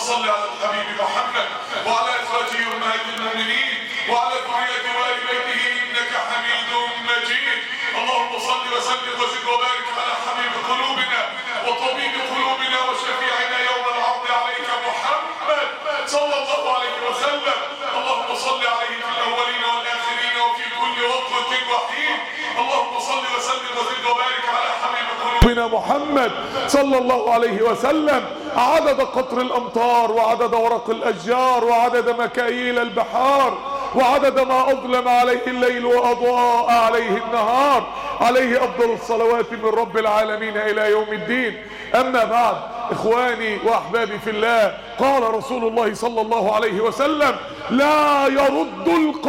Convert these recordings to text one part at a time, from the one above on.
صل على الحبيب محمد وعلى ازواجه امهات المؤمنين وعلى ذريته وآل بيته انك حميد مجيد. اللهم صل وسلم وزد وبارك على حبيب قلوبنا وطبيب قلوبنا وشفيعنا يوم العرض عليك محمد صلى الله عليه وسلم. اللهم صل عليه في الاولين والاخرين وفي كل وقت وحين. اللهم صل وسلم وزد وبارك على حبيب قلوبنا محمد صلى الله عليه وسلم عدد قطر الامطار وعدد ورق الاشجار وعدد مكاييل البحار وعدد ما اظلم عليه الليل واضاء عليه النهار. عليه افضل الصلوات من رب العالمين الى يوم الدين. اما بعد، اخواني واحبابي في الله، قال رسول الله صلى الله عليه وسلم: لا يرد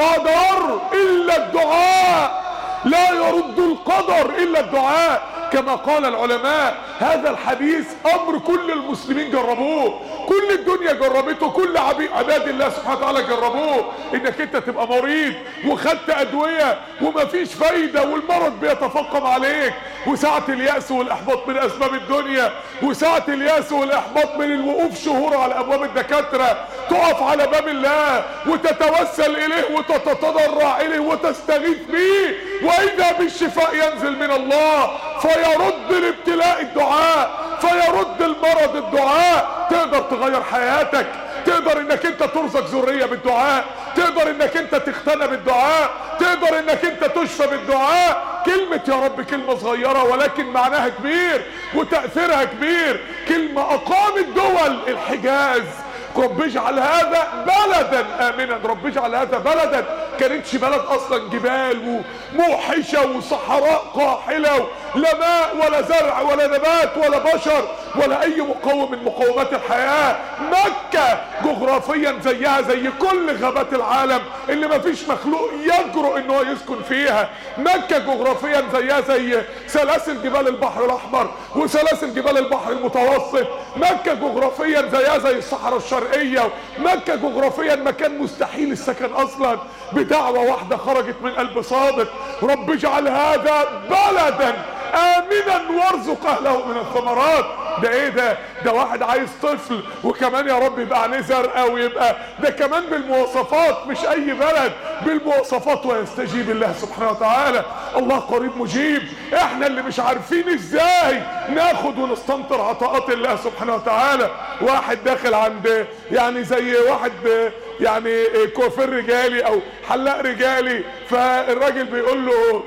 القدر الا الدعاء. لا يرد القدر الا الدعاء. كما قال العلماء، هذا الحديث امر كل المسلمين جربوه، كل الدنيا جربته، كل عباد الله سبحانه وتعالى جربوه. انك انت تبقى مريض وخدت ادوية ومفيش فايدة والمرض بيتفاقم عليك، وساعة اليأس والاحباط من اسباب الدنيا، وساعة اليأس والاحباط من الوقوف شهور على ابواب الدكاترة، تقف على باب الله وتتوسل اليه وتتضرع اليه وتستغيث به، واذا بالشفاء ينزل من الله فيرد الابتلاء الدعاء، فيرد المرض الدعاء. تقدر تغير حياتك، تقدر انك انت ترزق ذرية بالدعاء، تقدر انك انت تختنى بالدعاء، تقدر انك انت تشفى بالدعاء. كلمة يا رب كلمة صغيرة ولكن معناها كبير وتأثيرها كبير. كلمة اقامت دول. الحجاز، رب اجعل هذا بلدا امنا، رب اجعل هذا بلدا. كانتش بلد اصلا، جبال وموحشة وصحراء قاحلة، لا ماء ولا زرع ولا نبات ولا بشر ولا اي مقوم من مقومات الحياة. مكة جغرافيا زيها زي كل غابات العالم اللي مفيش مخلوق يجرؤ انه يسكن فيها. مكة جغرافيا زيها زي سلاسل جبال البحر الاحمر وسلاسل جبال البحر المتوسط. مكة جغرافيا زيها زي الصحراء الشرقية. مكة جغرافيا مكان مستحيل السكن اصلا، بدعوة واحدة خرجت من قلب صادق: رب اجعل هذا بلدا امنا وارزق اهله من الثمرات. ده ايه ده؟ ده واحد عايز طفل وكمان يا رب يبقى عليه زرقاء، ويبقى ده كمان بالمواصفات، مش اي بلد، بالمواصفات. ويستجيب الله سبحانه وتعالى. الله قريب مجيب. احنا اللي مش عارفين ازاي ناخد ونستنطر عطاءات الله سبحانه وتعالى. واحد داخل عند يعني زي واحد يعني كوافير رجالي او حلاق رجالي، فالراجل بيقول له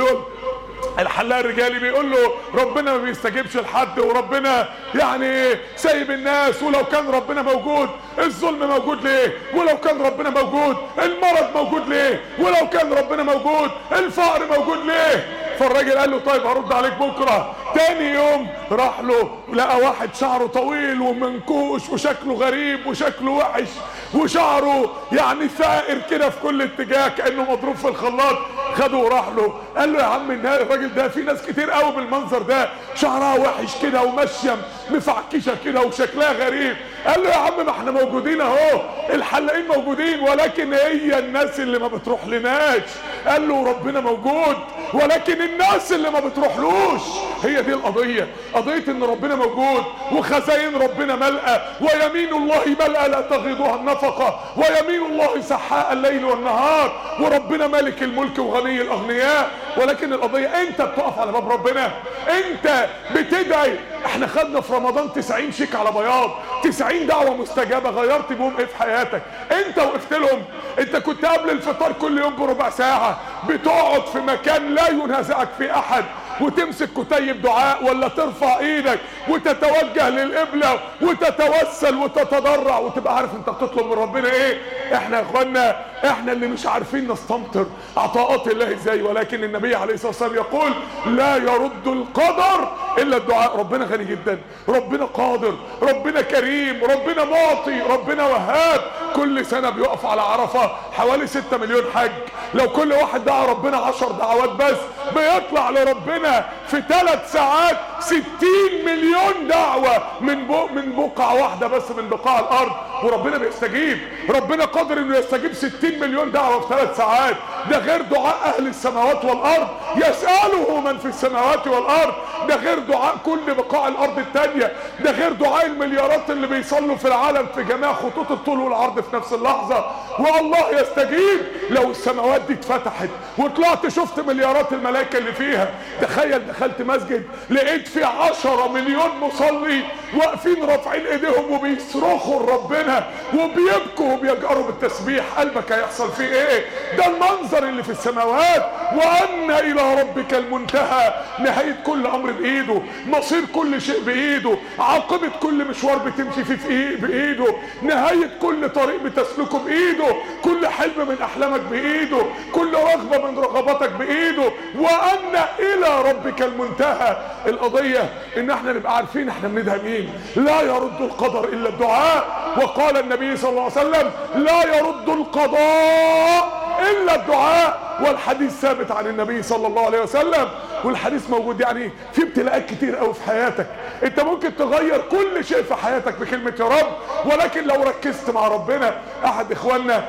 الحلاق الرجالي بيقول له: ربنا ما بيستجيبش لحد، وربنا يعني سايب الناس، ولو كان ربنا موجود الظلم موجود ليه؟ ولو كان ربنا موجود المرض موجود ليه؟ ولو كان ربنا موجود الفقر موجود ليه؟ فالراجل قال له: طيب هرد عليك بكره. تاني يوم راح له، لقى واحد شعره طويل ومنكوش وشكله غريب وشكله وحش وشعره يعني ثائر كده في كل اتجاه كأنه مضروب في الخلاط. خده وراح له، قال له: يا عم الراجل ده في ناس كتير قوي بالمنظر ده، شعرها وحش كده وماشيه مفعكشه كده وشكلها غريب. قال له: يا عم ما احنا موجودين اهو، الحلاقين موجودين، ولكن هي الناس اللي ما بتروح لناش. قال له: ربنا موجود ولكن الناس اللي ما بتروحلوش. هي دي القضيه، قضيه ان ربنا موجود وخزائن ربنا ملأى، ويمين الله ملأى لا تغيضها النفقه، ويمين الله سحاء الليل والنهار، وربنا مالك الملك وغني الاغنياء. ولكن القضيه انت بتقف على باب ربنا، انت بتدعي. احنا خدنا في رمضان 90 شيك على بياض، 90 دعوه مستجابه. غيرت بهم ايه في حياتك؟ انت وقفت لهم. انت كنت قبل الفطار كل يوم بربع ساعه بتقعد في مكان لا ينازعك فيه احد وتمسك كتيب دعاء، ولا ترفع ايدك وتتوجه للقبلة وتتوسل وتتضرع وتبقى عارف انت بتطلب من ربنا ايه. احنا يا اخوانا احنا اللي مش عارفين نستمطر عطاءات الله ازاي. ولكن النبي عليه الصلاة والسلام يقول: لا يرد القدر الا الدعاء. ربنا غني جدا، ربنا قادر، ربنا كريم، ربنا معطي، ربنا وهاب. كل سنة بيقف على عرفة حوالي 6 مليون حج. لو كل واحد دعا ربنا 10 دعوات بس، بيطلع لربنا في 3 ساعات 60 مليون دعوة من بقعة واحدة بس من بقاع الارض، وربنا بيستجيب. ربنا قادر انه يستجيب 60 مليون دعوة في 3 ساعات. ده غير دعاء اهل السماوات والارض، يسأله من في السماوات والارض. ده غير دعاء كل بقاع الارض التانية، ده غير دعاء المليارات اللي بيصلوا في العالم في جميع خطوط الطول والعرض في نفس اللحظة، والله يستجيب. لو السماوات دي اتفتحت وطلعت شفت مليارات الملائكة اللي فيها، تخيل دخلت مسجد لقيت فيه 10 مليون مصلي واقفين رافعين ايديهم وبيصرخوا لربنا وبيبكوا وبيجأروا بالتسبيح، قلبك هيحصل فيه ايه؟ ده المنظر اللي في السماوات. وأن إلى ربك المنتهى، نهاية كل أمر بإيده، مصير كل شيء بإيده، عاقبة كل مشوار بتمشي فيه بإيده، نهاية كل طريق بتسلكه بإيده، كل حلم من أحلامك بإيده، كل رغبة من رغباتك بإيده. وأن إلى ربك المنتهى. القضية إن احنا نبقى عارفين احنا بندعي مين. لا يرد القدر إلا الدعاء، وقال النبي صلى الله عليه وسلم لا يرد القضاء إلا الدعاء. والحديث ثابت عن النبي صلى الله عليه وسلم، والحديث موجود. يعني في ابتلاءات كتير قوي في حياتك، انت ممكن تغير كل شيء في حياتك بكلمة يا رب، ولكن لو ركزت مع ربنا. احد اخواننا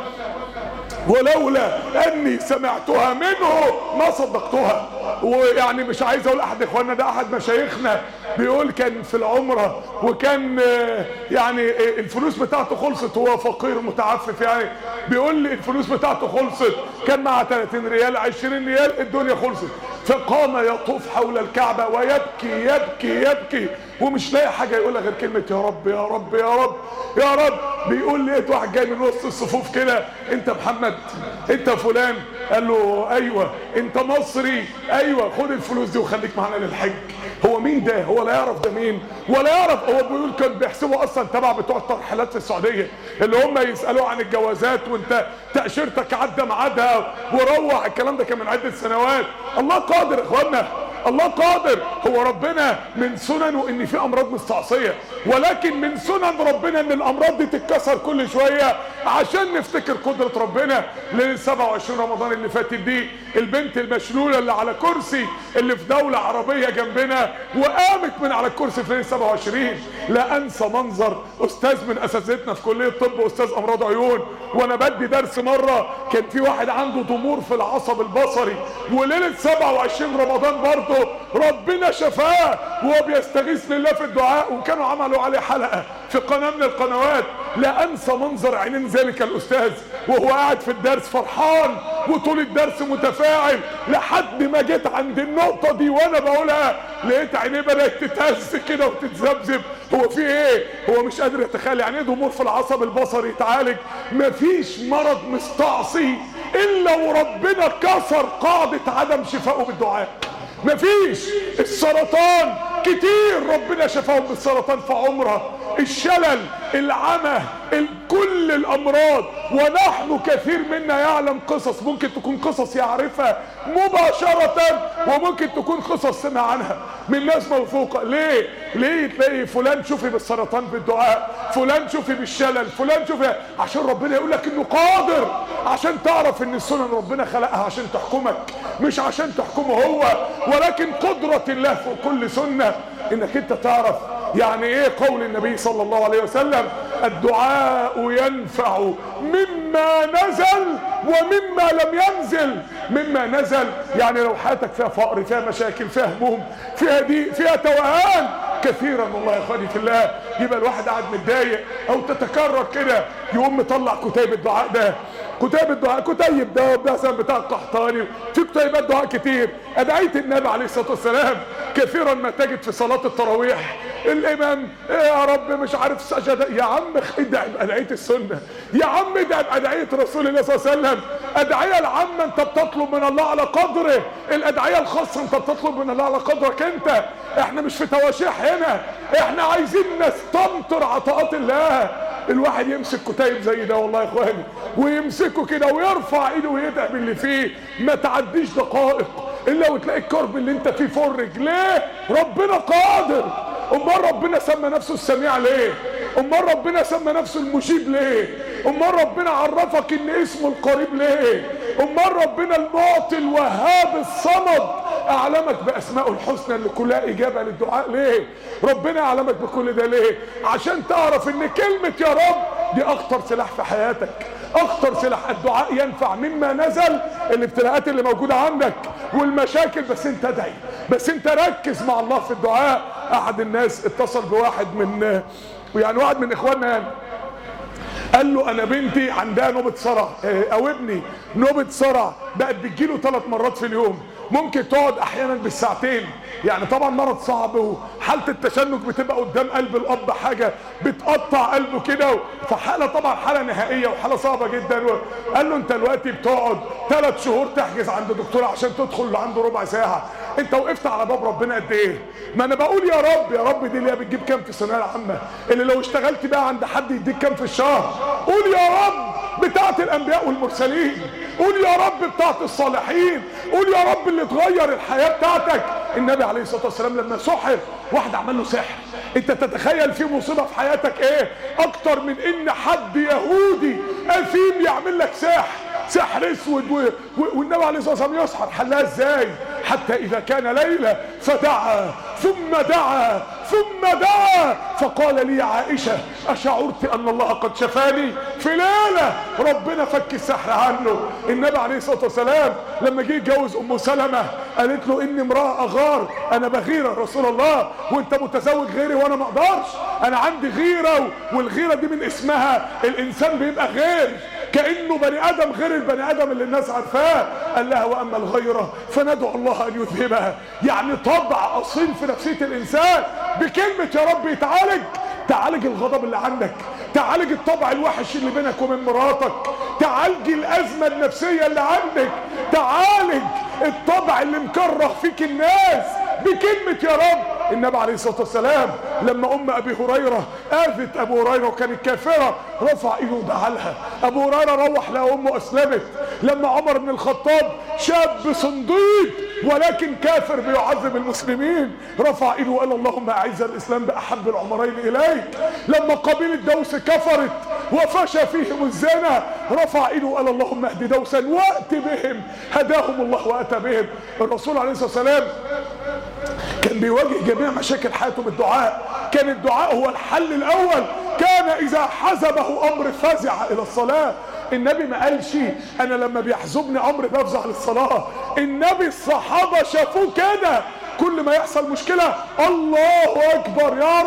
ولولا اني سمعتها منه ما صدقتها. ويعني مش عايز اقول احد اخواننا، ده احد مشايخنا بيقول كان في العمرة وكان يعني الفلوس بتاعته خلصت، هو فقير متعفف يعني، بيقول لي الفلوس بتاعته خلصت، كان معاه 30 ريال 20 ريال الدنيا خلصت، فقام يطوف حول الكعبة ويبكي يبكي يبكي ومش لاقي حاجة يقولها غير كلمة يا رب يا رب يا رب يا رب. بيقول لقيت واحد جاي من وسط الصفوف كده، انت محمد انت فلان؟ قال له ايوه. انت مصري؟ ايوه. خد الفلوس دي وخليك معانا للحج. هو مين ده؟ هو لا يعرف ده مين ولا يعرف. هو بيقول كان بيحسبوا اصلا تبع بتوع الترحيلات في السعوديه، اللي هم يسالوه عن الجوازات وانت تاشيرتك عدى ميعادها وروح. الكلام ده كان من عده سنوات. الله قادر يا اخوانا، الله قادر. هو ربنا من سننه ان في امراض مستعصيه، ولكن من سنن ربنا ان الامراض دي تتكسر كل شويه عشان نفتكر قدره ربنا. ليله 27 رمضان اللي فاتت دي، البنت المشلوله اللي على كرسي اللي في دوله عربيه جنبنا وقامت من على الكرسي في ليله 27. لا انسى منظر استاذ من اساتذتنا في كليه الطب، استاذ امراض عيون، وانا بدي درس مره كان في واحد عنده ضمور في العصب البصري، وليله 27 رمضان برضه ربنا شفاه وهو بيستغيث لله في الدعاء، وكانوا عملوا عليه حلقه في قناه من القنوات. لا انسى منظر عينين ذلك الاستاذ وهو قاعد في الدرس فرحان وطول الدرس متفاعل، لحد ما جيت عند النقطه دي وانا بقولها لقيت عينيه بدات تتهز كده وتتذبذب. هو في ايه؟ هو مش قادر يتخيل يعني ايه ضمور في العصب البصري يتعالج. مفيش مرض مستعصي الا وربنا كسر قاعده عدم شفائه بالدعاء. مفيش. السرطان كتير ربنا شفاهم بالسرطان في عمره، الشلل، العمى، كل الامراض. ونحن كثير منا يعلم قصص ممكن تكون قصص يعرفها مباشرة، وممكن تكون قصص سمع عنها من ناس موثوقة. ليه تلاقي فلان شوفي بالسرطان بالدعاء، فلان شوفي بالشلل، فلان شوفي، عشان ربنا يقول لك انه قادر، عشان تعرف ان السنن ربنا خلقها عشان تحكمك مش عشان تحكمه هو. ولكن قدرة الله فوق كل سنة انك انت تعرف يعني ايه قول النبي صلى الله عليه وسلم الدعاء ينفع مما نزل ومما لم ينزل. مما نزل يعني لو حياتك فيها فقر، فيها مشاكل، فيها هموم، فيها ضيق، فيها توهان كثيرا والله يا اخواني في الله، يبقى الواحد قاعد متضايق او تتكرر كده، يقوم مطلع كتيب الدعاء ده، كتاب الدعاء، كتيب ده مثلا بتاع القحطاني، في كتيبات دعاء كتير. ادعية النبي عليه الصلاه والسلام كثيرا ما تجد في صلاه التراويح الامام يا رب مش عارف سجد، يا عم ادعي بادعيه السنه، يا عم ادعي بادعيه رسول الله صلى الله عليه وسلم. ادعيه العامه انت بتطلب من الله على قدره، الادعيه الخاصه انت بتطلب من الله على قدرك انت. احنا مش في تواشيح هنا، احنا عايزين نستمطر عطاءات الله. الواحد يمسك كتيب زي ده والله يا اخواني ويمسكه كده ويرفع ايده ويدعي باللي فيه، ما تعديش دقائق الا وتلاقي الكرب اللي انت فيه فرج. ليه؟ ربنا قادر. امال ربنا سمى نفسه السميع ليه؟ امال ربنا سمى نفسه المجيب ليه؟ امال ربنا عرفك ان اسمه القريب ليه؟ امال ربنا المعطي الوهاب الصمد اعلمك باسمائه الحسنى اللي كلها اجابه للدعاء ليه؟ ربنا اعلمك بكل ده ليه؟ عشان تعرف ان كلمه يا رب دي اخطر سلاح في حياتك، اخطر سلاح. الدعاء ينفع مما نزل، الابتلاءات اللي موجوده عندك والمشاكل، بس انت ادعي بس انت ركز مع الله في الدعاء. احد الناس اتصل بواحد من واحد من اخواننا يعني، قال له انا بنتي عندها نوبة صرع، او ابني نوبة صرع بقت بتجيله 3 مرات في اليوم، ممكن تقعد احيانا بالساعتين. يعني طبعا مرض صعب، وحالة التشنج بتبقى قدام قلب الاب حاجة بتقطع قلبه كده، فحالة طبعا حالة نهائية وحالة صعبة جدا. قال له انت دلوقتي بتقعد 3 شهور تحجز عند دكتور عشان تدخل عنده ربع ساعة، انت وقفت على باب ربنا قد ايه؟ ما انا بقول يا رب يا رب، دي اللي هي بتجيب كام في الثانويه العامه، اللي لو اشتغلت بقى عند حد يديك كام في الشهر. قول يا رب بتاعت الانبياء والمرسلين، قول يا رب بتاعت الصالحين، قول يا رب اللي تغير الحياه بتاعتك. النبي عليه الصلاه والسلام لما سحر واحد عمل له سحر، انت تتخيل في مصيبه في حياتك ايه اكتر من ان حد يهودي اثيم يعمل لك سحر اسود والنبي عليه الصلاه والسلام يسحر؟ حلها ازاي؟ حتى اذا كان ليله فدعا ثم دعا فقال لي عائشه اشعرت ان الله قد شفاني؟ في ليله ربنا فك السحر عنه. النبي عليه الصلاه والسلام لما جه يتجوز ام سلمه قالت له اني امراه اغار، انا بغير يا رسول الله وانت متزوج غيري وانا ما اقدرش، انا عندي غيره، والغيره دي من اسمها الانسان بيبقى غير، كأنه بني ادم غير البني ادم اللي الناس عارفاه. قال لها واما الغيره فندعو الله ان يذهبها، يعني طبع اصيل في نفسيه الانسان بكلمه يا رب تعالج الغضب اللي عندك، تعالج الطبع الوحش اللي بينك وبين مراتك، تعالج الازمه النفسيه اللي عندك، تعالج الطبع اللي مكره فيك الناس بكلمه يا رب. النبي عليه الصلاه والسلام لما ام ابي هريره اذت ابو هريره وكانت كافره رفع ايده ودعا لها، ابو هريره روح لها امه اسلمت. لما عمر بن الخطاب شاب صنديد ولكن كافر بيعذب المسلمين رفع ايده وقال اللهم اعز الاسلام باحب العمرين اليك. لما قبيله دوس كفرت وفشى فيهم الزنا رفع ايده وقال اللهم اهد دوسا وات بهم، هداهم الله واتى بهم. الرسول عليه الصلاه والسلام كان بيواجه جميع مشاكل حياته بالدعاء، كان الدعاء هو الحل الاول. كان اذا حزبه امر فزع الى الصلاه. النبي ما قالش انا لما بيحزبني امر بفزع للصلاه، النبي الصحابه شافوه كده، كل ما يحصل مشكله الله اكبر يا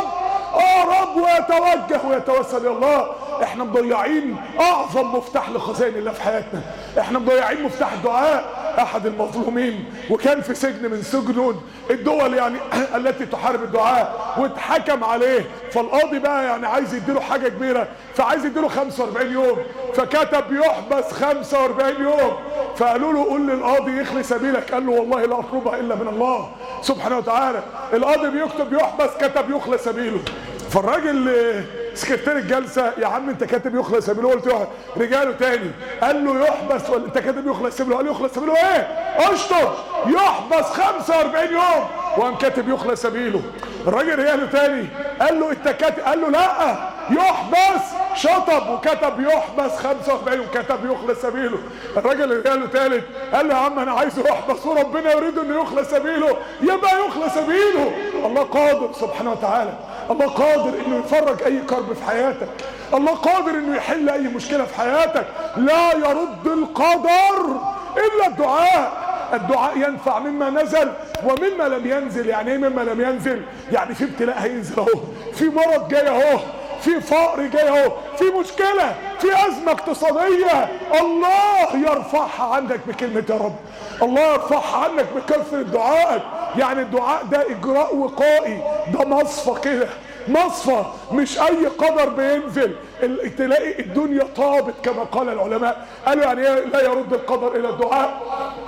رب ويتوجه ويتوسل الى الله. احنا مضيعين اعظم مفتاح لخزائن الله في حياتنا، احنا مضيعين مفتاح الدعاء. احد المظلومين وكان في سجن من سجون الدول يعني التي تحارب الدعاء واتحكم عليه، فالقاضي بقى يعني عايز يديله حاجه كبيره، فعايز يديله 45 يوم، فكتب يحبس 45 يوم. فقالوا له قول للقاضي يخلي سبيلك، قال له والله لا اطلبها الا من الله سبحانه وتعالى. القاضي بيكتب يحبس، كتب يخلى سبيله. فالراجل سكرتير الجلسه يا عم انت كاتب يخلى سبيله، قلت له رجاله تاني قال له يحبس ولا انت كاتب يخلى سبيله؟ قال له يخلى سبيله ايه؟ اشطر يحبس 45 يوم، وقام كاتب يخلى سبيله. الراجل رجاله تاني قال له انت كاتب، قال له لا يحبس، شطب وكتب يحبس 45 وكتب يخلى سبيله. الراجل رجاله تالت قال له يا عم انا عايزه يحبس وربنا يريد انه يخلى سبيله، يبقى يخلى سبيله. الله قادر سبحانه وتعالى، الله قادر انه يفرج اي كرب في حياتك، الله قادر انه يحل اي مشكله في حياتك. لا يرد القدر الا الدعاء. الدعاء ينفع مما نزل ومما لم ينزل. يعني ايه مما لم ينزل؟ يعني في ابتلاء هينزل اهو، في مرض جاي اهو، في فقر جاي اهو، في مشكله، في ازمه اقتصاديه، الله يرفعها عنك بكلمه يا رب، الله يرفعها عنك بكثره دعائك. يعني الدعاء ده اجراء وقائي، ده مصفى كده، مصفى مش اي قدر بينزل. تلاقي الدنيا طابت كما قال العلماء، قالوا يعني لا يرد القدر الى الدعاء.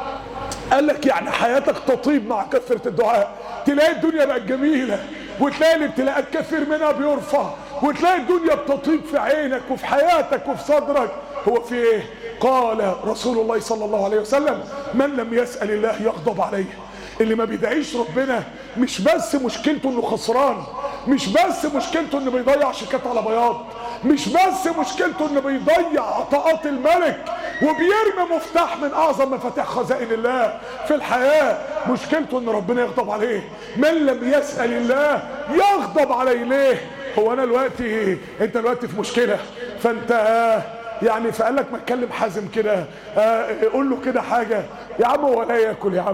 قال لك يعني حياتك تطيب مع كثرة الدعاء، تلاقي الدنيا بقت جميلة، وتلاقي الابتلاءات كثير منها بيرفع، وتلاقي الدنيا بتطيب في عينك وفي حياتك وفي صدرك. هو في ايه؟ قال رسول الله صلى الله عليه وسلم من لم يسأل الله يغضب عليه. اللي ما بيدعيش ربنا مش بس مشكلته انه خسران، مش بس مشكلته انه بيضيع شيكات على بياض، مش بس مشكلته انه بيضيع عطاءات الملك وبيرمي مفتاح من اعظم مفاتيح خزائن الله في الحياة، مشكلته ان ربنا يغضب عليه. من لم يسأل الله يغضب عليه. ليه؟ هو انا دلوقتي انت دلوقتي في مشكلة، فانت يعني فقال لك ما تكلم حازم كده، قول له كده حاجة يا عم، هو لا ياكل يا عم،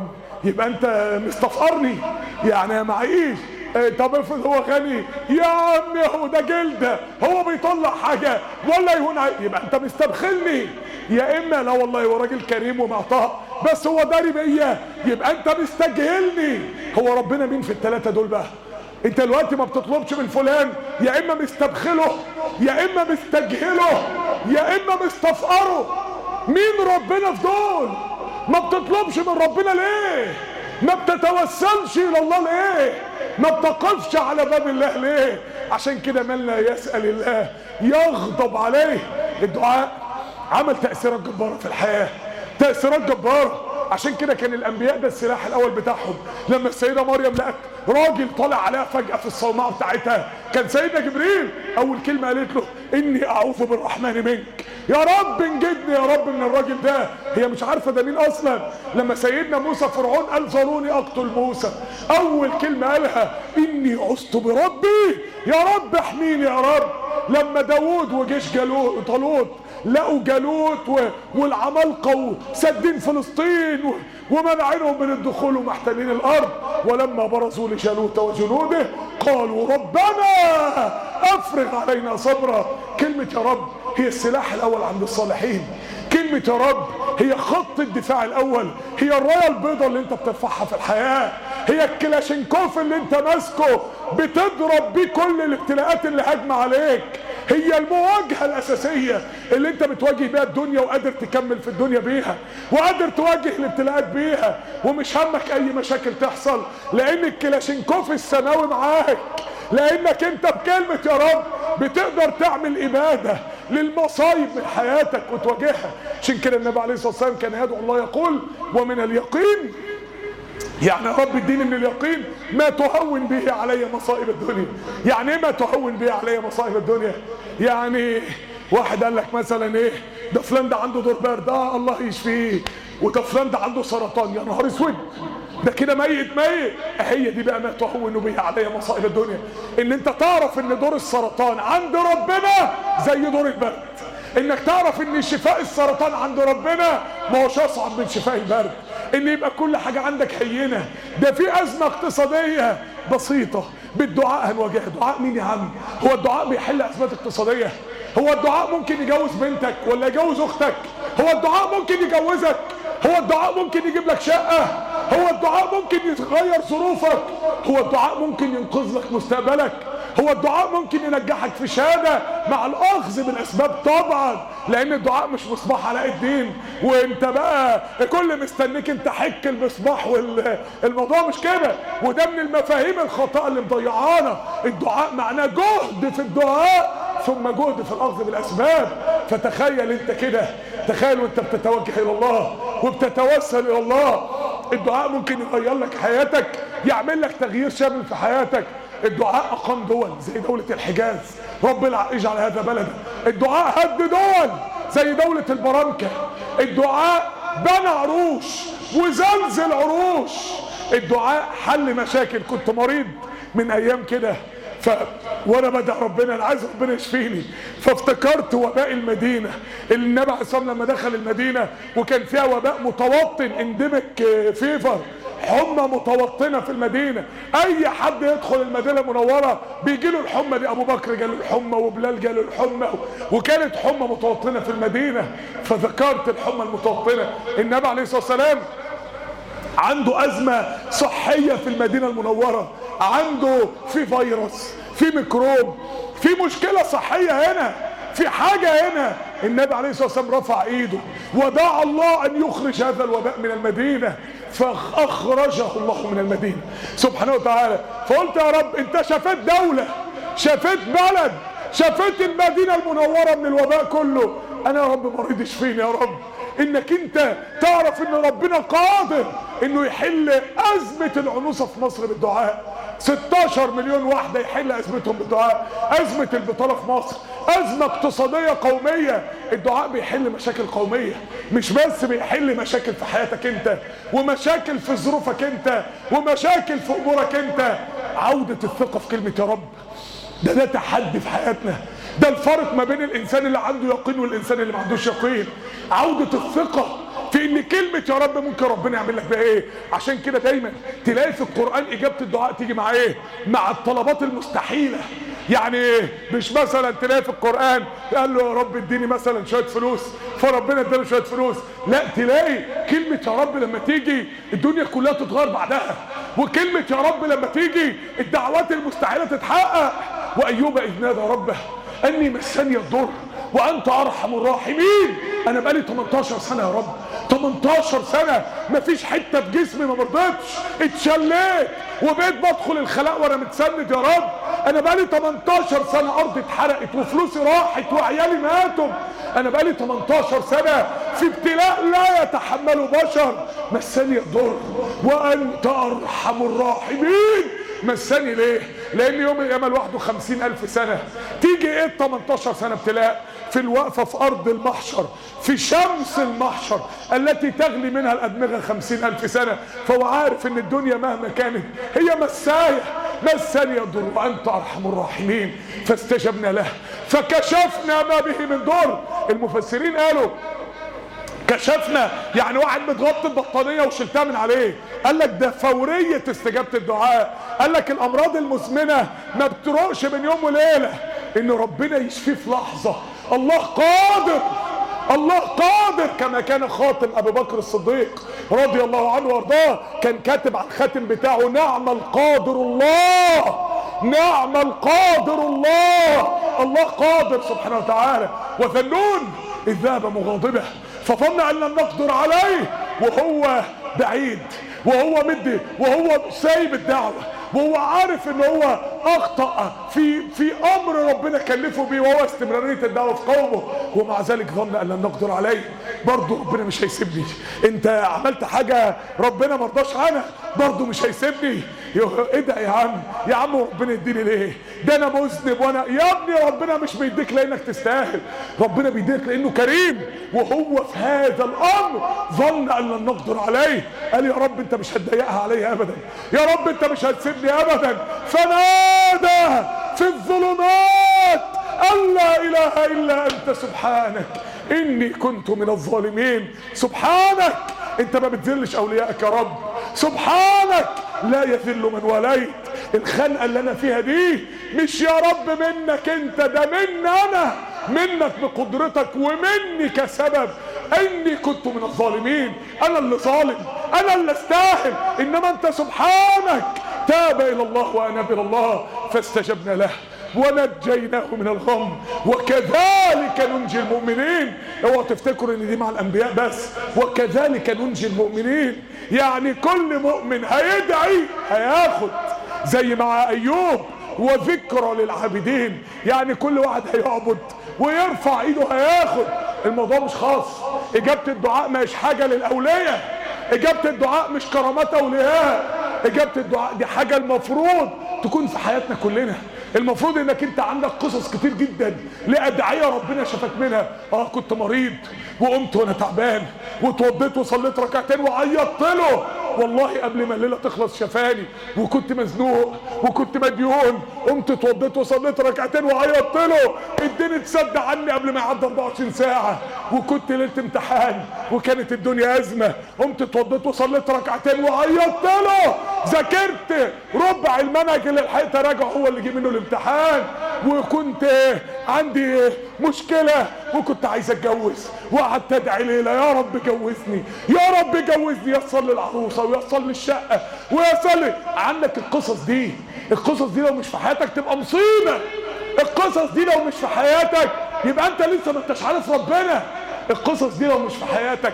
يبقى انت مستفقرني يعني معيش. طب افرض هو غني، يا عم هو ده جلده، هو بيطلع حاجه ولا يهون يبقى انت مستبخلني. يا اما لا والله هو راجل كريم ومعطاء بس هو داري بيا، يبقى انت مستجهلني. هو ربنا مين في الثلاثه دول بقى؟ انت دلوقتي ما بتطلبش من فلان، يا اما مستبخله يا اما مستجهله يا اما مستفقره. مين ربنا في دول؟ ما بتطلبش من ربنا ليه؟ ما بتتوسلش الى الله ليه؟ ما بتقفش على باب الله ليه؟ عشان كده من لا يسأل الله يغضب عليه. الدعاء عمل تأثيرات جبارة في الحياة، تأثيرات جبارة. عشان كده كان الانبياء ده السلاح الاول بتاعهم. لما السيدة مريم لقت راجل طالع عليها فجأة في الصومعة بتاعتها، كان سيدنا جبريل اول كلمة قالت له اني اعوذ بالرحمن منك، يا رب انجدني يا رب من الراجل ده. هي مش عارفة ده مين اصلا. لما سيدنا موسى فرعون قال ذروني اقتل موسى، اول كلمة قالها اني عذت بربي، يا رب احميني يا رب. لما داوود وجيش طالوت لقوا جالوت والعمالقه سادين فلسطين ومنعينهم من الدخول ومحتلين الارض، ولما برزوا لجالوت وجنوده قالوا ربنا افرغ علينا صبرا. كلمة يا رب هي السلاح الاول عند الصالحين. كلمة يا رب هي خط الدفاع الاول، هي الرايه البيضاء اللي انت بترفعها في الحياة، هي الكلاشينكوف اللي انت ماسكه بتضرب بيه كل الابتلاءات اللي هاجمه عليك، هي المواجهة الأساسية اللي انت بتواجه بيها الدنيا وقادر تكمل في الدنيا بيها وقادر تواجه الابتلاءات بيها ومش همك أي مشاكل تحصل، لأن الكلاشينكوف السماوي معاك، لأنك انت بكلمة يا رب بتقدر تعمل إبادة للمصايب من حياتك وتواجهها. عشان كده النبي عليه الصلاة والسلام كان يدعو الله يقول ومن اليقين، يعني يا رب اديني من اليقين ما تهون به علي مصائب الدنيا. يعني ايه ما تهون به علي مصائب الدنيا؟ يعني واحد قال لك مثلا ايه، ده فلان ده عنده دور برد، الله يشفيه، وده فلان ده عنده سرطان، يا نهار اسود ده كده ميت. هي دي بقى ما تهون به علي مصائب الدنيا، ان انت تعرف ان دور السرطان عند ربنا زي دور البرد، انك تعرف ان شفاء السرطان عند ربنا ما هوش اصعب من شفاء البرد، ان يبقى كل حاجة عندك هينة. ده في ازمة اقتصادية بسيطة بالدعاء هنواجهها. دعاء مين يا عم؟ هو الدعاء بيحل ازمات اقتصادية؟ هو الدعاء ممكن يجوز بنتك ولا يجوز اختك؟ هو الدعاء ممكن يجوزك؟ هو الدعاء ممكن يجيب لك شقة؟ هو الدعاء ممكن يغير ظروفك؟ هو الدعاء ممكن ينقذ لك مستقبلك؟ هو الدعاء ممكن ينجحك في شهادة مع الأخذ بالأسباب طبعا، لأن الدعاء مش مصباح علاء الدين وانت بقى كل مستنيك انت حك المصباح، والموضوع مش كده. وده من المفاهيم الخاطئة اللي مضيعانا. الدعاء معناه جهد في الدعاء ثم جهد في الأخذ بالأسباب. فتخيل انت كده، تخيل وانت بتتوجه إلى الله وبتتوسل إلى الله، الدعاء ممكن يغير لك حياتك، يعمل لك تغيير شامل في حياتك. الدعاء أقام دول زي دولة الحجاز، رب اجعل هذا بلدا. الدعاء هد دول زي دولة البرامكة. الدعاء بنى عروش وزلزل عروش. الدعاء حل مشاكل. كنت مريض من أيام كده وانا بدعي ربنا، انا عايز ربنا يشفيني، فافتكرت وباء المدينه. النبي عليه الصلاه والسلام لما دخل المدينه وكان فيها وباء متوطن، انديميك فيفر، حمى متوطنه في المدينه. اي حد يدخل المدينه المنوره بيجي له الحمى دي. ابو بكر جاله الحمى وبلال جاله الحمى، وكانت حمى متوطنه في المدينه. فذكرت الحمى المتوطنه. النبي عليه الصلاه والسلام عنده أزمة صحية في المدينة المنورة، عنده في فيروس، في ميكروب، في مشكلة صحية هنا، في حاجة هنا. النبي عليه الصلاة والسلام رفع ايده ودعا الله ان يخرج هذا الوباء من المدينة، فاخرجه الله من المدينة سبحانه وتعالى. فقلت يا رب انت شفيت دولة، شفيت بلد، شفيت المدينة المنورة من الوباء كله. انا يا رب مريض اشفيني يا رب. انك انت تعرف ان ربنا قادر انه يحل ازمة العنوسة في مصر بالدعاء. 16 مليون واحدة يحل ازمتهم بالدعاء. ازمة البطالة في مصر ازمة اقتصادية قومية. الدعاء بيحل مشاكل قومية، مش بس بيحل مشاكل في حياتك انت ومشاكل في ظروفك انت ومشاكل في امورك انت. عودة الثقة في كلمة يا رب ده تحدي في حياتنا. ده الفرق ما بين الانسان اللي عنده يقين والانسان اللي ما عندوش يقين. عودة الثقة في ان كلمة يا رب ممكن ربنا يعمل لك بها ايه. عشان كده دايما تلاقي في القرآن اجابة الدعاء تيجي مع ايه؟ مع الطلبات المستحيلة. يعني ايه؟ مش مثلا تلاقي في القرآن قال له يا رب اديني مثلا شوية فلوس فربنا اداله شوية فلوس، لا، تلاقي كلمة يا رب لما تيجي الدنيا كلها تتغير بعدها، وكلمة يا رب لما تيجي الدعوات المستحيلة تتحقق. وأيوب إذ نادى ربه أني مسني الضر وأنت أرحم الراحمين. أنا بقالي 18 سنة يا رب، 18 سنة مفيش حتة في جسمي ما مرضتش، اتشليت وبقيت بدخل الخلاء وأنا متسند يا رب. أنا بقالي 18 سنة أرض اتحرقت وفلوسي راحت وعيالي ماتوا. أنا بقالي 18 سنة في ابتلاء لا يتحمله بشر. مسني الضر وأنت أرحم الراحمين. مسني ليه؟ لأن يوم القيامة لوحده 50,000 سنة. تيجي إيه 18 سنة ابتلاء في الوقفة في أرض المحشر في شمس المحشر التي تغلي منها الأدمغة 50,000 سنة. فهو عارف إن الدنيا مهما كانت هي مساية. مسني الضر وأنت أرحم الراحمين فاستجبنا له فكشفنا ما به من ضر. المفسرين قالوا كشفنا يعني واحد متغطي البطانيه وشلتها من عليه. قال لك ده فوريه استجابه الدعاء. قال لك الامراض المزمنه ما بتروقش من يوم وليله، ان ربنا يشفيه في لحظه. الله قادر، الله قادر. كما كان خاتم ابي بكر الصديق رضي الله عنه وارضاه كان كاتب على الخاتم بتاعه نعم القادر الله، نعم القادر الله. الله قادر سبحانه وتعالى. وذنون اذ ذهب مغاضبه فظن ان لن نقدر عليه وهو بعيد وهو مدي وهو سايب الدعوه وهو عارف ان هو اخطأ في امر ربنا كلفه بيه وهو استمرارية الدعوة في قومه، ومع ذلك ظن ان لن نقدر عليه. برضه ربنا مش هيسيبني. انت عملت حاجة ربنا مرضاش عنها برضه مش هيسيبني. ادعي يا عم، يا عم ربنا يديني ليه؟ ده انا مذنب وانا يا ابني ربنا مش بيديك لانك تستاهل، ربنا بيديك لانه كريم. وهو في هذا الامر ظن ان لن نقدر عليه. قال يا رب انت مش هتضيقها علي ابدا، يا رب انت مش هتسيبني ابدا. فنادى في الظلمات ان لا اله الا انت سبحانك اني كنت من الظالمين. سبحانك انت ما بتذلش اوليائك يا رب، سبحانك لا يذل من وليت. الخنقه اللي انا فيها دي مش يا رب منك انت، ده مني انا، منك بقدرتك ومني كسبب اني كنت من الظالمين. انا اللي ظالم، انا اللي استاهل، انما انت سبحانك. تاب الى الله واناب الى الله فاستجبنا له ونجيناه من الغم وكذلك ننجي المؤمنين. اوعوا تفتكروا ان دي مع الانبياء بس، وكذلك ننجي المؤمنين. يعني كل مؤمن هيدعي هياخد زي مع ايوب وذكرى للعابدين. يعني كل واحد هيعبد ويرفع ايده هياخد. الموضوع مش خاص. اجابة الدعاء مش حاجة للاولياء، اجابة الدعاء مش كرامات اولياء، اجابة الدعاء دي حاجة المفروض تكون في حياتنا كلنا. المفروض انك انت عندك قصص كتير جدا لأدعية ربنا شفاك منها. كنت مريض وقمت وانا تعبان واتوضيت وصليت ركعتين وعيطت له، والله قبل ما الليله تخلص شفاني. وكنت مزنوق وكنت مديون، قمت اتوضيت وصليت ركعتين وعيطت له، الدنيا اتسد عني قبل ما يعدي 24 ساعه. وكنت ليله امتحان وكانت الدنيا ازمه، قمت اتوضيت وصليت ركعتين وعيطت له. ذاكرت ربع المنهج اللي لحقت اراجعه هو اللي جه منه الامتحان. وكنت عندي مشكله وكنت عايز اتجوز وقعدت ادعي ليله يا رب جوزني، يا رب جوزني، يسر لي العروسه ويسر لي الشقه ويسر لي. عندك القصص دي، القصص دي لو مش في حياتك تبقى مصيبه. القصص دي لو مش في حياتك يبقى انت لسه ما انتش عارف ربنا. القصص دي لو مش في حياتك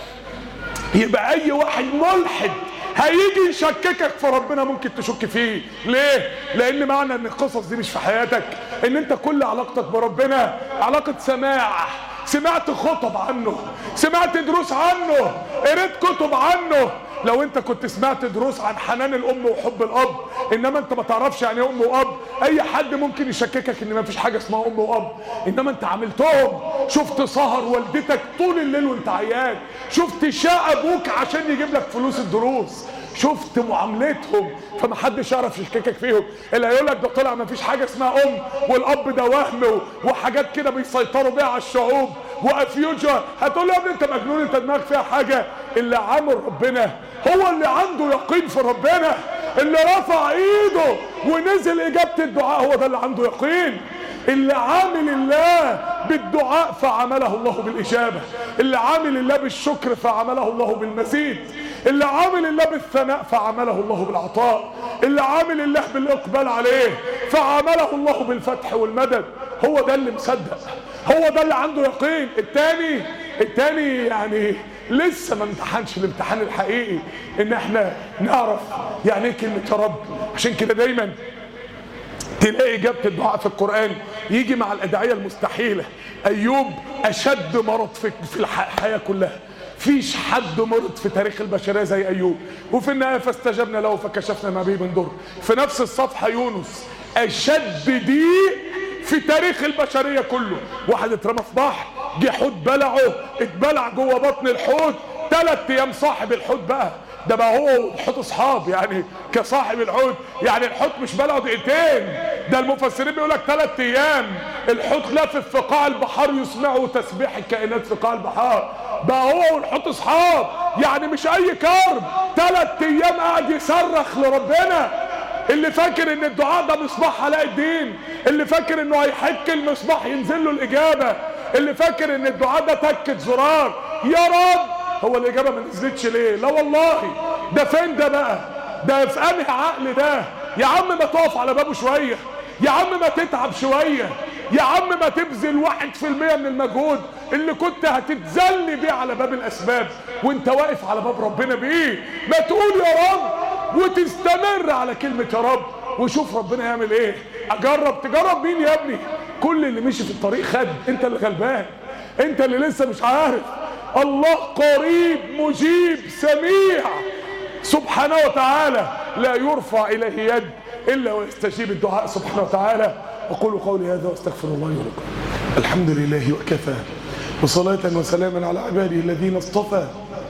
يبقى اي واحد ملحد هيجي يشككك في ربنا ممكن تشك فيه. ليه؟ لان معنى ان القصص دي مش في حياتك ان انت كل علاقتك بربنا علاقة سماع. سمعت خطب عنه، سمعت دروس عنه، قريت كتب عنه. لو انت كنت سمعت دروس عن حنان الام وحب الاب، انما انت ما تعرفش يعني ام واب، اي حد ممكن يشككك ان ما فيش حاجه اسمها ام واب. انما انت عملتهم. شفت سهر والدتك طول الليل وانت عيان، شفت شقى ابوك عشان يجيب لك فلوس الدروس، شفت معاملتهم، فمحدش يعرف يشككك فيهم. اللي هيقول لك ده طلع ما فيش حاجه اسمها ام والاب ده وهم وحاجات كده بيسيطروا بيها على الشعوب وافيوجا. هتقول له يا ابني انت مجنون، انت دماغك فيها حاجه. اللي عامل ربنا هو اللي عنده يقين في ربنا، اللي رفع ايده ونزل اجابه الدعاء هو ده اللي عنده يقين. اللي عامل الله بالدعاء فعمله الله بالاجابه، اللي عامل الله بالشكر فعمله الله بالمزيد، اللي عامل الله بالثناء فعمله الله بالعطاء، اللي عامل الله بالاقبال عليه فعمله الله بالفتح والمدد. هو ده اللي مصدق، هو ده اللي عنده يقين. التاني يعني لسه ما امتحنش الامتحان الحقيقي ان احنا نعرف يعني ايه كلمه يا رب. عشان كده دايما تلاقي اجابه الدعاء في القران يجي مع الادعيه المستحيله. ايوب اشد مرض في الحياه كلها، فيش حد مرض في تاريخ البشريه زي ايوب. وفي النهايه فاستجبنا له فكشفنا ما به من ضر. في نفس الصفحه يونس اشد ضيق في تاريخ البشريه كله. واحد اترمى في بحر، جه حوت بلعه، اتبلع جوه بطن الحوت 3 ايام. صاحب الحوت ده بقى هو الحوت اصحاب، يعني كصاحب الحوت. يعني الحوت مش بلعه دقيقتين، ده المفسرين بيقول لك 3 ايام. الحوت لافف في قاع البحار يسمعوا تسبيح الكائنات في قاع البحار. بقى هو والحوت اصحاب، يعني مش اي كرب. 3 ايام قاعد يصرخ لربنا. اللي فاكر ان الدعاء ده مصباح علاء الدين، اللي فاكر انه هيحك المصباح ينزل له الاجابه، اللي فاكر ان الدعاء ده تكة زرار يا رب، هو الاجابه ما نزلتش ليه؟ لا والله. ده فين ده بقى؟ ده في انهي عقل ده؟ يا عم ما تقف على بابه شويه، يا عم ما تتعب شويه، يا عم ما تبذل 1% من المجهود اللي كنت هتتذل بيه على باب الاسباب وانت واقف على باب ربنا بيه. ما تقول يا رب وتستمر على كلمه يا رب وشوف ربنا يعمل ايه. تجرب مين يا ابني؟ كل اللي مشي في الطريق خد، انت اللي غلبان، انت اللي لسه مش عارف. الله قريب مجيب سميع سبحانه وتعالى، لا يرفع اليه يد الا ويستجيب الدعاء سبحانه وتعالى. اقول قولي هذا واستغفر الله لي ولكم. الحمد لله وكفى، وصلاة وسلاما على عباده الذين اصطفى.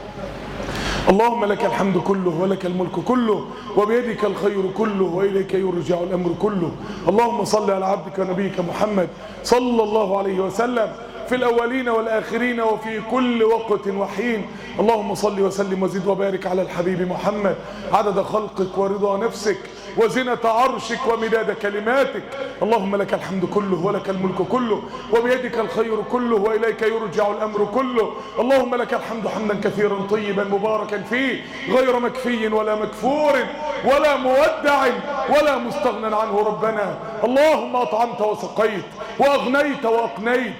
اللهم لك الحمد كله ولك الملك كله وبيدك الخير كله وإليك يرجع الأمر كله. اللهم صل على عبدك ونبيك محمد صلى الله عليه وسلم في الأولين والآخرين وفي كل وقت وحين. اللهم صل وسلم وزد وبارك على الحبيب محمد عدد خلقك ورضا نفسك وزنة عرشك ومداد كلماتك. اللهم لك الحمد كله ولك الملك كله وبيدك الخير كله وإليك يرجع الأمر كله. اللهم لك الحمد حمدا كثيرا طيبا مباركا فيه غير مكفي ولا مكفور ولا مودع ولا مستغنى عنه ربنا. اللهم أطعمت وسقيت وأغنيت وأقنيت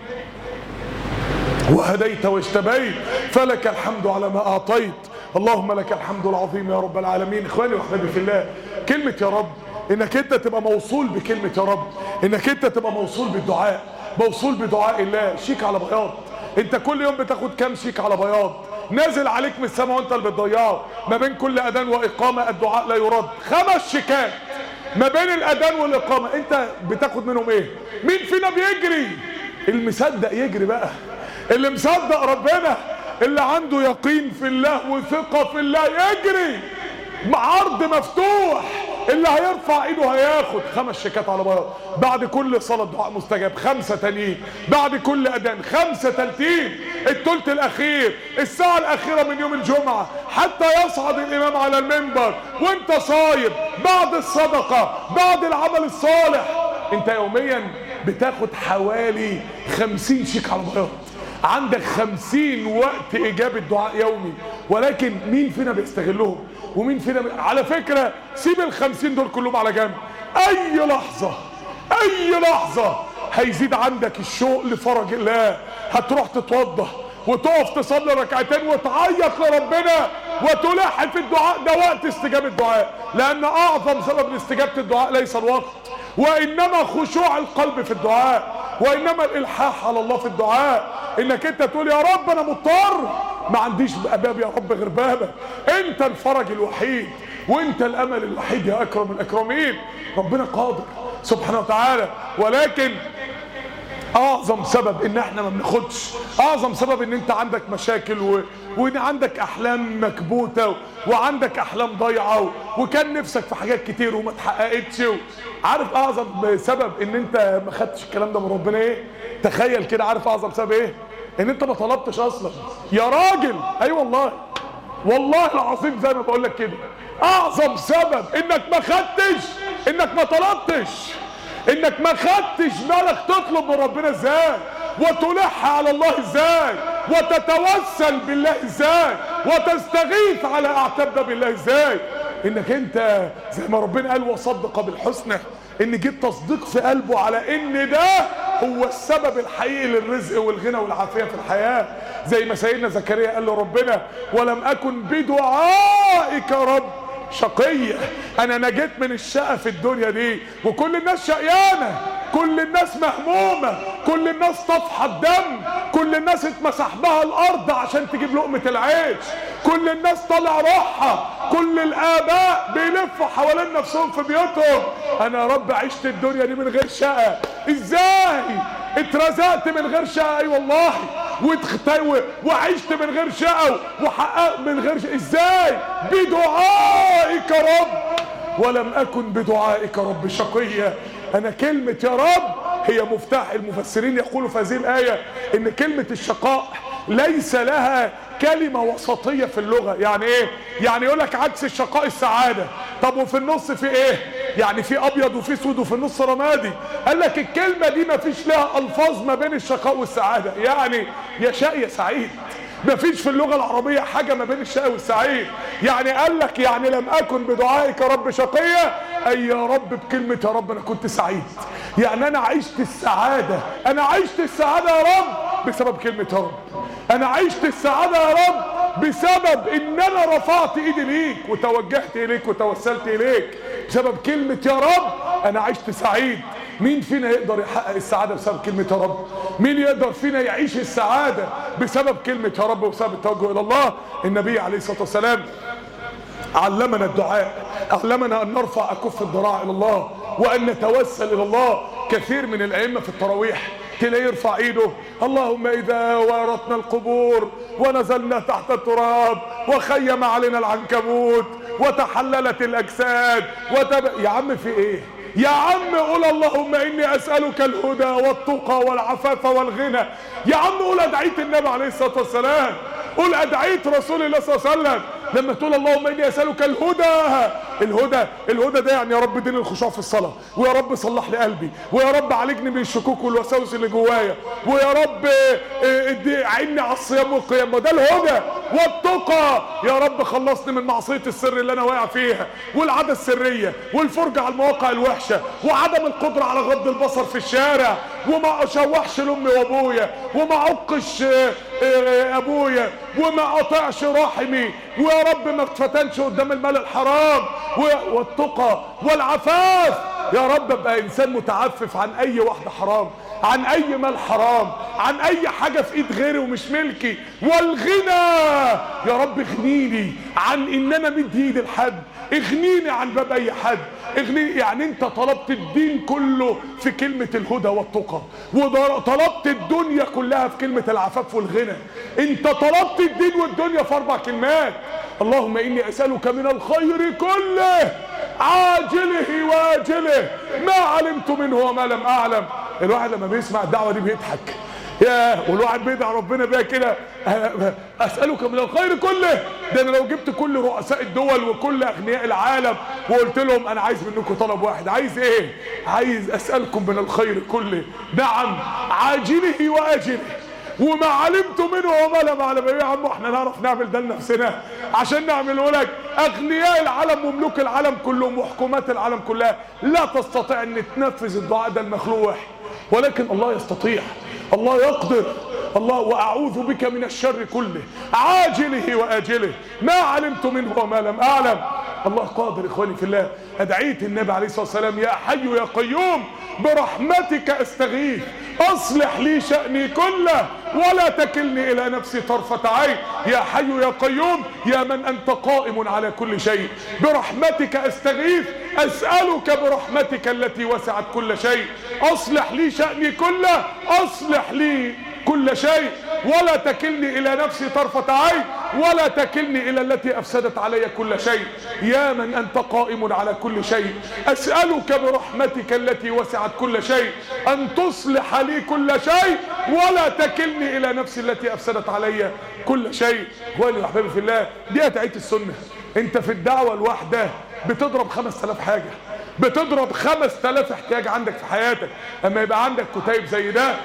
وهديت واجتبيت، فلك الحمد على ما أعطيت. اللهم لك الحمد العظيم يا رب العالمين. إخواني وأحبابي في الله، كلمة يا رب، إنك أنت تبقى موصول بكلمة يا رب، إنك أنت تبقى موصول بالدعاء، موصول بدعاء الله. شيك على بياض، أنت كل يوم بتاخد كام شيك على بياض نازل عليك من السماء وأنت اللي بتضيعه. ما بين كل أذان وإقامة الدعاء لا يرد، 5 شيكات ما بين الأذان والإقامة، أنت بتاخد منهم إيه؟ مين فينا بيجري؟ المصدق يجري بقى، اللي مصدق ربنا، اللي عنده يقين في الله وثقة في الله يجري. عرض مفتوح، اللي هيرفع ايده هياخد 5 شيكات على بياض. بعد كل صلاة دعاء مستجاب 5 تانيين، بعد كل اذان 5 تالتين، الثلث الاخير، الساعة الاخيرة من يوم الجمعة حتى يصعد الامام على المنبر وانت صايم، بعد الصدقة، بعد العمل الصالح. انت يوميا بتاخد حوالي 50 شيك على بياض، عندك 50 وقت إجابة دعاء يومي. ولكن مين فينا بيستغلهم ومين فينا على فكرة سيب ال50 دول كلهم على جنب. أي لحظة هيزيد عندك الشوق لفرج الله، هتروح تتوضى وتقف تصلي 2 ركعتين وتعيط لربنا وتلح في الدعاء. ده وقت استجابة الدعاء، لأن أعظم سبب لاستجابة الدعاء ليس الوقت، وإنما خشوع القلب في الدعاء، وإنما الإلحاح على الله في الدعاء. إنك أنت تقول يا رب أنا مضطر، ما عنديش باب يا رب غير بابك، أنت الفرج الوحيد وأنت الأمل الوحيد يا أكرم الأكرمين. ربنا قادر سبحانه وتعالى، ولكن اعظم سبب ان احنا ما بناخدش، اعظم سبب ان انت عندك مشاكل وان عندك احلام مكبوته وعندك احلام ضايعه وكان نفسك في حاجات كتير وما اتحققتش. عارف اعظم سبب ان انت ما خدتش الكلام ده من ربنا ايه؟ تخيل كده، عارف اعظم سبب ايه؟ ان انت ما طلبتش اصلا يا راجل. اي والله، والله العظيم زي ما بقول لك كده، اعظم سبب انك ما خدتش انك ما طلبتش، انك ما خدتش بالك تطلب من ربنا ازاي، وتلح على الله ازاي، وتتوسل بالله ازاي، وتستغيث على اعتاب باب الله ازاي. انك انت زي ما ربنا قال وصدق بالحسنى، ان جيت تصديق في قلبه على ان ده هو السبب الحقيقي للرزق والغنى والعافيه في الحياه. زي ما سيدنا زكريا قال لربنا ولم اكن بدعائك رب شقية. انا نجيت من الشقة في الدنيا دي، وكل الناس شقيانة، كل الناس مهمومة، كل الناس طفحة الدم، كل الناس اتمسح بها الارض عشان تجيب لقمة العيش، كل الناس طالع روحها، كل الاباء بيلفوا حوالين نفسهم في بيوتهم. انا يا رب عشت الدنيا دي من غير شقة، ازاي اترزقت من غير شقة؟ اي والله، وعشت من غير شقة وحققت من غير شقة. ازاي؟ بدعائك رب، ولم اكن بدعائك رب شقيا. انا كلمة يا رب هي مفتاح. المفسرين يقولوا في هذه الآية ان كلمة الشقاء ليس لها كلمة وسطية في اللغة. يعني ايه؟ يعني يقول لك عكس الشقاء السعادة. طب وفي النص في ايه؟ يعني في ابيض وفي اسود وفي النص رمادي. قال لك الكلمة دي ما فيش لها الفاظ ما بين الشقاء والسعادة، يعني يا شقي يا سعيد. ما فيش في اللغة العربية حاجة ما بين الشقي والسعيد. يعني قال لك يعني لم اكن بدعائك رب شقيا، اي يا رب بكلمة يا رب انا كنت سعيد. يعني انا عشت السعادة، انا عشت السعادة يا رب بسبب كلمة يا رب. انا عشت السعادة يا رب بسبب ان انا رفعت ايدي ليك وتوجهت اليك وتوسلت اليك. بسبب كلمة يا رب انا عشت سعيد. مين فينا يقدر يحقق السعادة بسبب كلمة يا رب؟ مين يقدر فينا يعيش السعادة بسبب كلمة يا رب وبسبب التوجه الى الله؟ النبي عليه الصلاة والسلام علمنا الدعاء، علمنا ان نرفع اكف الذراع الى الله وان نتوسل الى الله. كثير من الائمة في التراويح تلاقيه يرفع ايده اللهم اذا ورثنا القبور ونزلنا تحت التراب وخيم علينا العنكبوت وتحللت الاجساد يا عم في ايه؟ يا عم قول اللهم اني اسألك الهدى والتقى والعفاف والغنى. يا عم قول ادعية النبي عليه الصلاة والسلام، قول ادعية رسول الله صلى الله عليه وسلم. لما تقول اللهم اني اسألك الهدى ده يعني يا رب اديني الخشوع في الصلاة، ويا رب صلح لي قلبي، ويا رب عالجني من الشكوك والوساوس اللي جوايا، ويا رب عيني على الصيام والقيام، وده الهدى. والتقى يا رب خلصني من معصية السر اللي انا واقع فيها، والعادة السرية، والفرجة على المواقع الوحشة، وعدم القدرة على غض البصر في الشارع، وما اشوحش لامي وابويا، وما عقش ابويا، وما قطعش رحمي، ويا رب ما اتفتنش قدام المال الحرام. والتقى والعفاف يا رب ابقى انسان متعفف عن اي واحدة حرام، عن اي مال حرام، عن اي حاجة في ايد غيري ومش ملكي. والغنى يا رب اغنيني عن ان انا مدي ايدي لحد، اغنيني عن باب اي حد، اغنيني. يعني انت طلبت الدين كله في كلمة الهدى والتقى، وطلبت الدنيا كلها في كلمة العفاف والغنى. انت طلبت الدين والدنيا في 4 كلمات. اللهم اني اسألك من الخير كله عاجله واجله ما علمت منه وما لم اعلم. الواحد لما بيسمع الدعوة دي بيضحك، والواحد بيدعي ربنا بيها كده اسألك من الخير كله. ده انا لو جبت كل رؤساء الدول وكل اغنياء العالم وقلت لهم انا عايز منكم طلب واحد، عايز ايه؟ عايز اسألكم من الخير كله، نعم عاجله واجله وما علمت منه وما لم اعلم. يا عم احنا نعرف نعمل ده لنفسنا عشان نعمله لك؟ اغنياء العالم وملوك العالم كلهم وحكومات العالم كلها لا تستطيع ان تنفذ الدعاء ده المخلوق، ولكن الله يستطيع، الله يقدر. الله واعوذ بك من الشر كله عاجله واجله ما علمت منه وما لم اعلم. الله قادر اخواني في الله. ادعيت النبي عليه الصلاه والسلام يا حي يا قيوم برحمتك استغيث اصلح لي شأني كله ولا تكلني الى نفسي طرفة عين. يا حي يا قيوم يا من انت قائم على كل شيء برحمتك استغيث اسألك برحمتك التي وسعت كل شيء اصلح لي شأني كله اصلح لي كل شيء ولا تكلني الى نفسي طرفة عين ولا تكلني الى التي افسدت علي كل شيء. يا من انت قائم على كل شيء اسألك برحمتك التي وسعت كل شيء ان تصلح لي كل شيء ولا تكلني الى نفسي التي افسدت علي كل شيء. اخواني واحبابي في الله، دي ادعية السنة. انت في الدعوة الواحدة بتضرب 5000 حاجة، بتضرب 5000 احتياج عندك في حياتك. اما يبقى عندك كتيب زي ده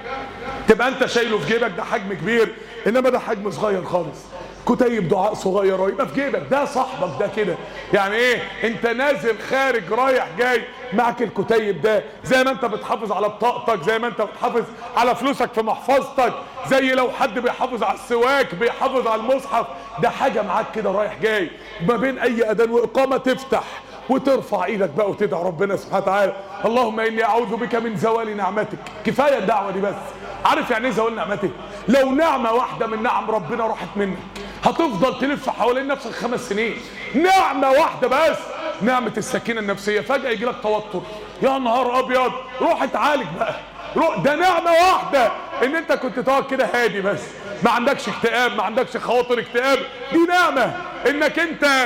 تبقى انت شايله في جيبك، ده حجم كبير، انما ده حجم صغير خالص. كتيب دعاء صغير يبقى في جيبك، ده صاحبك ده كده. يعني ايه؟ انت نازل خارج رايح جاي معك الكتيب ده، زي ما انت بتحافظ على بطاقتك، زي ما انت بتحافظ على فلوسك في محفظتك، زي لو حد بيحافظ على السواك بيحافظ على المصحف، ده حاجة معاك كده رايح جاي. ما بين اي اذان واقامة تفتح وترفع ايدك بقى وتدعي ربنا سبحانه وتعالى اللهم اني اعوذ بك من زوال نعمتك. كفايه الدعوه دي بس. عارف يعني ايه زوال نعمتك؟ لو نعمه واحده من نعم ربنا راحت منك هتفضل تلف حوالين نفسك 5 سنين. نعمه واحده بس، نعمه السكينه النفسيه، فجاه يجي لك توتر، يا نهار ابيض، روح اتعالج بقى، روح. ده نعمه واحده ان انت كنت تقعد كده هادي بس، ما عندكش اكتئاب، ما عندكش خواطر اكتئاب. دي نعمه انك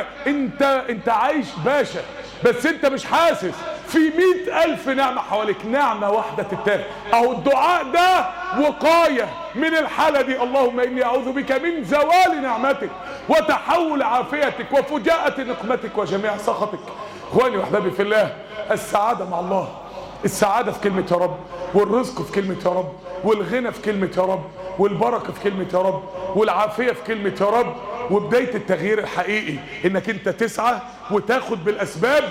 انت عايش باشا، بس انت مش حاسس. في 100,000 نعمة حواليك، نعمة واحدة تتاخد. اهو الدعاء ده وقاية من الحالة دي. اللهم اني اعوذ بك من زوال نعمتك وتحول عافيتك وفجاءة نقمتك وجميع سخطك. اخواني واحبابي في الله، السعادة مع الله. السعادة في كلمة يا رب، والرزق في كلمة يا رب، والغنى في كلمة يا رب، والبركة في كلمة يا رب، والعافية في كلمة يا رب. وبداية التغيير الحقيقي انك انت تسعى وتاخد بالاسباب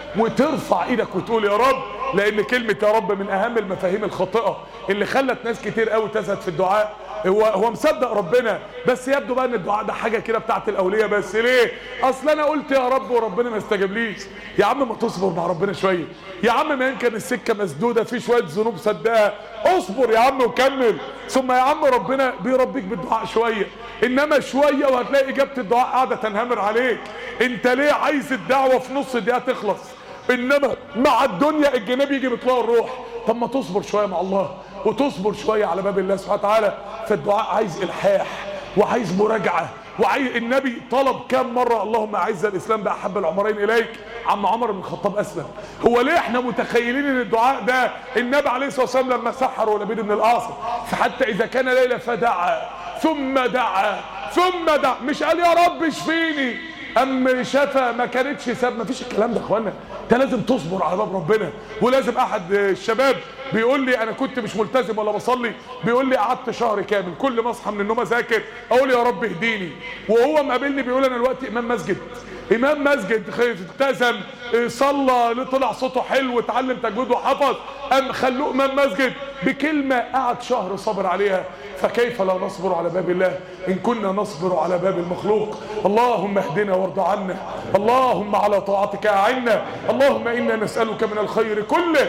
وترفع ايدك وتقول يا رب. لان كلمة يا رب من اهم المفاهيم الخاطئة اللي خلت ناس كتير قوي تزهد في الدعاء. هو مصدق ربنا، بس يبدو بقى ان الدعاء ده حاجه كده بتاعت الاولياء بس. ليه؟ اصل انا قلت يا رب وربنا ما استجابليش. يا عم ما تصبر مع ربنا شويه، يا عم ما يمكن السكه مسدوده في شويه ذنوب صدقها، اصبر يا عم وكمل. ثم يا عم ربنا بيربيك بالدعاء شويه، انما شويه وهتلاقي اجابه الدعاء قاعده تنهمر عليك. انت ليه عايز الدعوه في نص دقيقه تخلص؟ انما مع الدنيا الجناب يجي بيطلع الروح. طب ما تصبر شويه مع الله وتصبر شويه على باب الله سبحانه وتعالى. فالدعاء عايز الحاح وعايز مراجعه وعايز. النبي طلب كام مره اللهم اعز الاسلام باحب العمرين اليك؟ عم عمر بن الخطاب اسلم. هو ليه احنا متخيلين ان الدعاء ده النبي عليه الصلاه والسلام لما سحر لبيد بن الاعصم فحتى اذا كان ليله فدعا ثم دعا ثم دعا، مش قال يا رب اشفيني ام شفا ما كانتش سبب. ما فيش الكلام ده يا اخوانا. انت لازم تصبر على باب ربنا. ولازم احد الشباب بيقول لي انا كنت مش ملتزم ولا بصلي، بيقول لي قعدت شهر كامل كل ما اصحى من النوم اذاكر اقول يا رب اهديني. وهو مقابلني بيقول انا دلوقتي امام مسجد، امام مسجد التزم صلى طلع صوته حلو اتعلم تجويد وحفظ، قام خلوه امام مسجد بكلمه قعد شهر صبر عليها. فكيف لا نصبر على باب الله ان كنا نصبر على باب المخلوق؟ اللهم اهدنا وارض عنا، اللهم على طاعتك اعنا، اللهم انا نسالك من الخير كله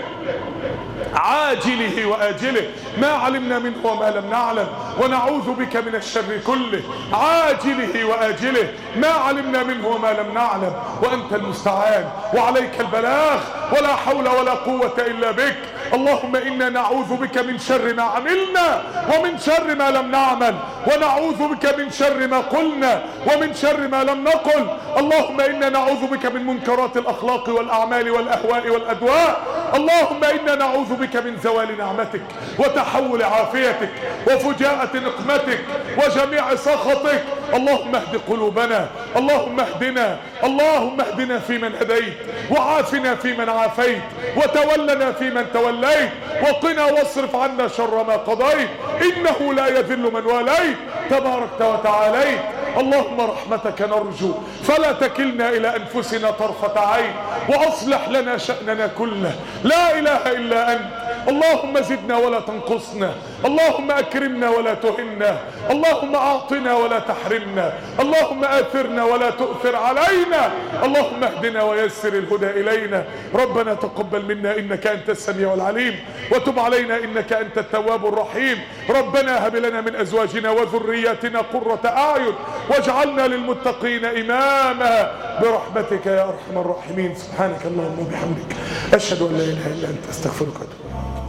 عاجله واجله ما علمنا منه وما لم نعلم، ونعوذ بك من الشر كله عاجله واجله ما علمنا منه وما لم نعلم، وانت المستعان وعليك البلاغ ولا حول ولا قوة الا بك. اللهم انا نعوذ بك من شر ما عملنا ومن شر ما لم نعمل، ونعوذ بك من شر ما قلنا ومن شر ما لم نقل. اللهم انا نعوذ بك من منكرات الاخلاق والاعمال والاهواء والادواء. اللهم انا نعوذ بك من زوال نعمتك وتحول عافيتك وفجاءة نقمتك وجميع سخطك. اللهم اهد قلوبنا، اللهم اهدنا، اللهم اهدنا فيمن هديت، وعافنا فيمن عافيت، وتولنا فيمن توليت، وقنا واصرف عنا شر ما قضيت، انه لا يذل من واليت تباركت وتعاليت. اللهم رحمتك نرجو فلا تكلنا الى انفسنا طرفة عين، واصلح لنا شأننا كله، لا اله الا انت. اللهم زدنا ولا تنقصنا، اللهم اكرمنا ولا تهنا، اللهم اعطنا ولا تحرمنا، اللهم اثرنا ولا تؤثر علينا، اللهم اهدنا ويسر الهدى الينا. ربنا تقبل منا انك انت السميع العليم، وتب علينا انك انت التواب الرحيم. ربنا هب لنا من ازواجنا وذرياتنا قرة اعين واجعلنا للمتقين اماما برحمتك يا ارحم الراحمين. سبحانك اللهم وبحمدك اشهد ان لا اله الا انت استغفرك واتوب اليك.